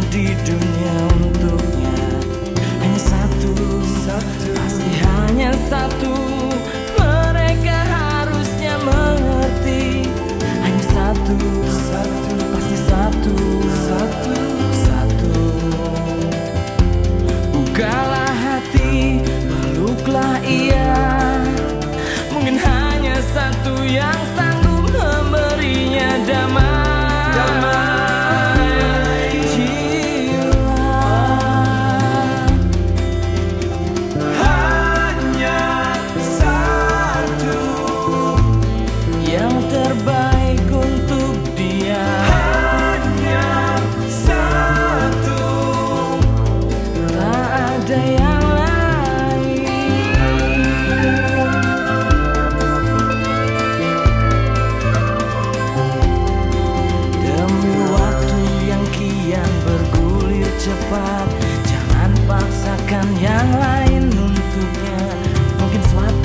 di dunia untuknya. Hanya satu, pasti hanya satu. Mereka harusnya mengerti. Hanya satu, pasti satu. Bukalah hati, peluklah ia. Mungkin hanya satu yang sanggup memberinya damai jiwa. Hanya satu yang terbaik untuk dia. Hanya satu, tak ada yang lain. Demi waktu yang kian bergulir cepat, jangan paksakan yang lain untuknya. Mungkin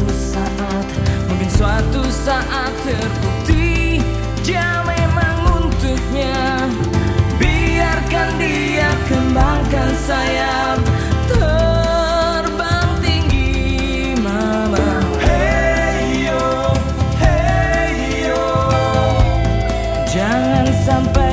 suatu saat terbukti dia memang untuknya. Biarkan dia kembangkan sayap, terbang tinggi mama. Hey yo, jangan sampai